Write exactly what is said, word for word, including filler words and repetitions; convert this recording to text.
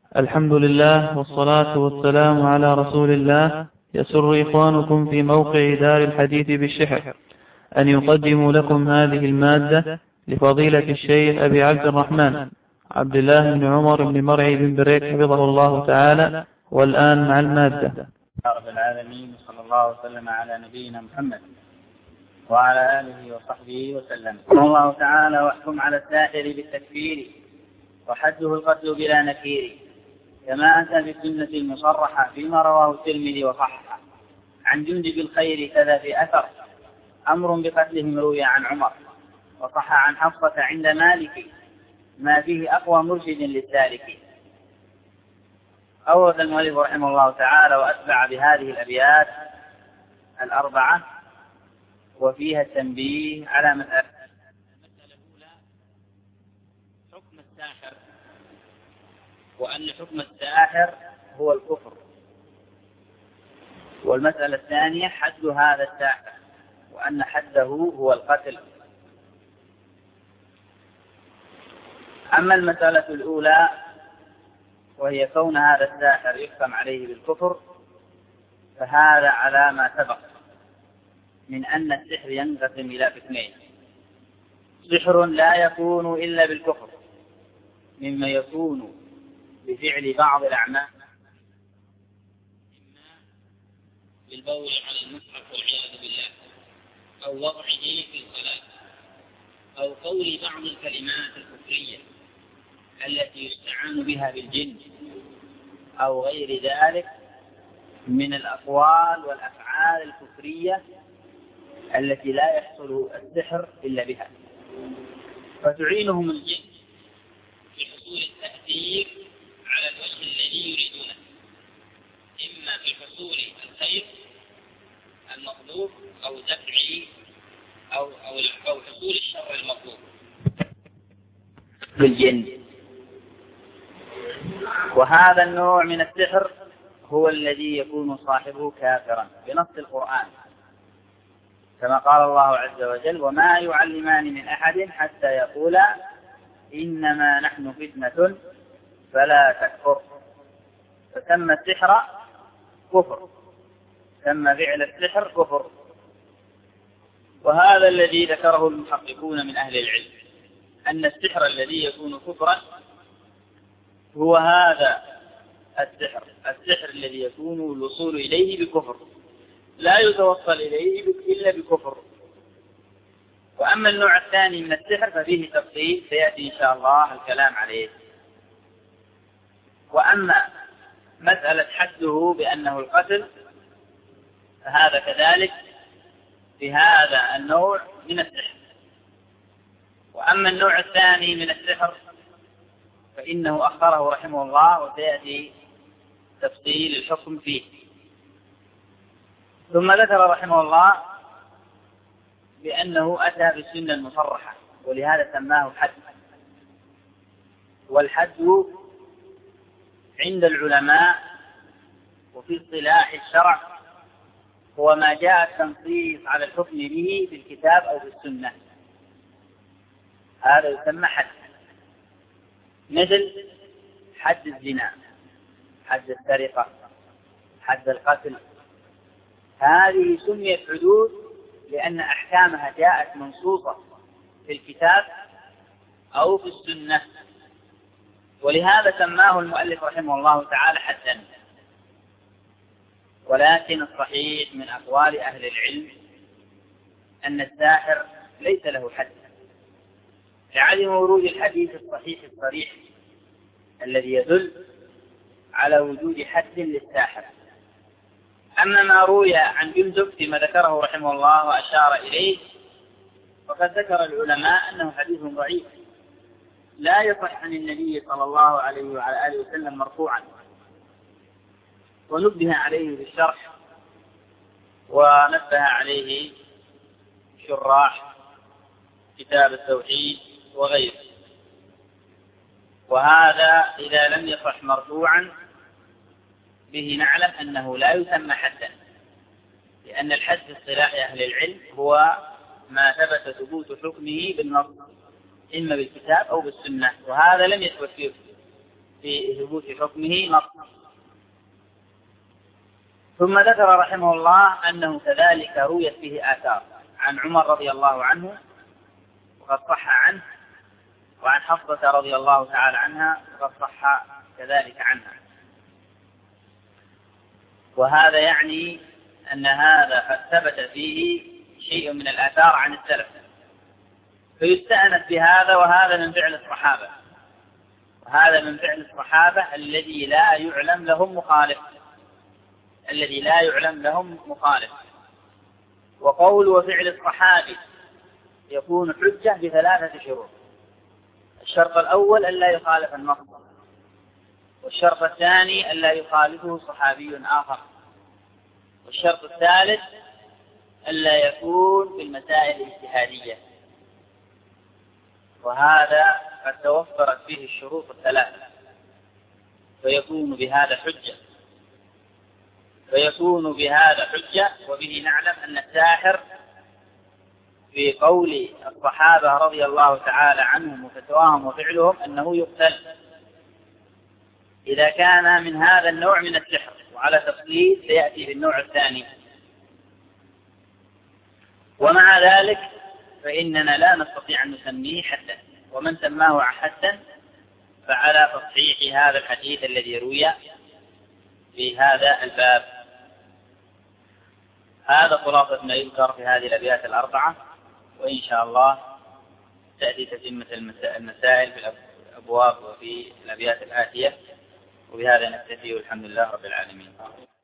الحمد لله والصلاة والسلام على رسول الله. يسر إخوانكم في موقع دار الحديث بالشحر أن يقدموا لكم هذه المادة لفضيلة الشيخ أبي عبد الرحمن عبد الله بن عمر بن مرعي بن بريك حفظه الله تعالى. والآن مع المادة. رب العالمين، صلى الله وسلم على نبينا محمد وعلى آله وصحبه وسلم. قال الله تعالى: واحكم على الساحر بالتكفير وحده القتل بلا نكير، كما أتى بالسنة المصرحة فيما رواه الترمذي وصححه عن جندب الخير كذا في أثر أمر بقتلهم روي عن عمر، وصح عن حفصة عند مالك ما فيه أقوى مرشد للسالك. أورد المؤلف رحمه الله تعالى وأتبع بهذه الأبيات الأربعة وفيها التنبيه على مسألة الأولى: حكم الساحر، وأن حكم الساحر هو الكفر. والمسألة الثانية: حد هذا الساحر، وأن حده هو القتل. أما المسألة الأولى وهي كون هذا الساحر يحكم عليه بالكفر، فهذا على ما سبق من أن السحر ينقسم إلى قسمين: سحر لا يكون إلا بالكفر، مما يكون بفعل بعض الأعمال، إما بالبول على المصحف والعياذ بالله، أو وضعه في الصلاة، أو قول بعض الكلمات الكفرية التي يستعان بها بالجن، أو غير ذلك من الأقوال والأفعال الكفرية التي لا يحصل السحر إلا بها، فتعينهم الجن في حصول التأثير على الوجه الذي يريدونه، إما في حصول الخير المطلوب أو دفعه أو أو أو حصول الشر المطلوب بالجن. وهذا النوع من السحر هو الذي يكون صاحبه كافرا بنص القرآن، كما قال الله عز وجل: وما يعلمان من أحد حتى يقولا إنما نحن فتنة فلا تكفر. فسمى السحر كفر، سمى فعل السحر كفر. وهذا الذي ذكره المحققون من أهل العلم، أن السحر الذي يكون كفرا هو هذا السحر السحر الذي يكون الوصول إليه بكفر، لا يتوصل إليه إلا بكفر. وأما النوع الثاني من السحر ففيه تفصيل سيأتي إن شاء الله الكلام عليه. وأما مسألة حده بأنه القتل فهذا كذلك في هذا النوع من السحر. وأما النوع الثاني من السحر فإنه أخره رحمه الله، وسيأتي تفصيل الحكم فيه. ثم ذكر رحمه الله بأنه أتى بالسنة المصرحة، ولهذا سماه حد. والحد عند العلماء وفي اصطلاح الشرع هو ما جاء التنصيص على الحكم به في الكتاب أو في السنة، هذا يسمى حد. مثل حد الزنا، حد السرقة، حد القتل، هذه سميت حدود لأن أحكامها جاءت منصوصة في الكتاب أو في السنة، ولهذا سماه المؤلف رحمه الله تعالى حدا. ولكن الصحيح من أقوال أهل العلم أن الساحر ليس له حد، لعدم ورود الحديث الصحيح الصريح الذي يدل على وجود حد للساحر. أما ما روي عن جندب فيما ذكره رحمه الله وأشار إليه، فقد ذكر العلماء أنه حديث ضعيف لا يصح عن النبي صلى الله عليه وعلى آله وسلم مرفوعا، ونبه عليه بالشرح ونبه عليه شراح كتاب التوحيد وغيره. وهذا إذا لم يصح مرفوعا به نعلم أنه لا يسمى حدا، لأن الحد في اصطلاح أهل العلم هو ما ثبت ثبوت حكمه بالنص إما بالكتاب أو بالسنة، وهذا لم يثبت فيه في ثبوت حكمه نص. ثم ذكر رحمه الله أنه كذلك رويت فيه آثار عن عمر رضي الله عنه وقد صح عنه، وعن حفصة رضي الله تعالى عنها وقد صح كذلك عنها. وهذا يعني أن هذا قد ثبت فيه شيء من الآثار عن السلف، فيستأنس بهذا، وهذا من فعل الصحابة، وهذا من فعل الصحابة الذي لا يعلم لهم مخالف، الذي لا يعلم لهم مخالف. وقول وفعل الصحابي يكون حجة بثلاثة شروط: الشرط الأول ألا يخالف النص، والشرط الثاني ألا يخالفه صحابي آخر، والشرط الثالث ألا يكون في المسائل الاجتهادية. وهذا قد توفرت فيه الشروط الثلاثة، فيكون بهذا حجة فيكون بهذا حجة وبه نعلم أن الساحر في قول الصحابة رضي الله تعالى عنهم وفتواهم وفعلهم أنه يقتل إذا كان من هذا النوع من السحر، وعلى تفصيل سيأتي في النوع الثاني. ومع ذلك فإننا لا نستطيع أن نسميه حدا، ومن سماه حدا فعلى تصحيح هذا الحديث الذي روي في هذا الباب. هذا خلاصة ما يذكر في هذه الأبيات الأربعة، وإن شاء الله تأتي تتمة المسائل في الأبواب وفي الأبيات الآتية. وبهذا نكتفي، والحمد لله رب العالمين.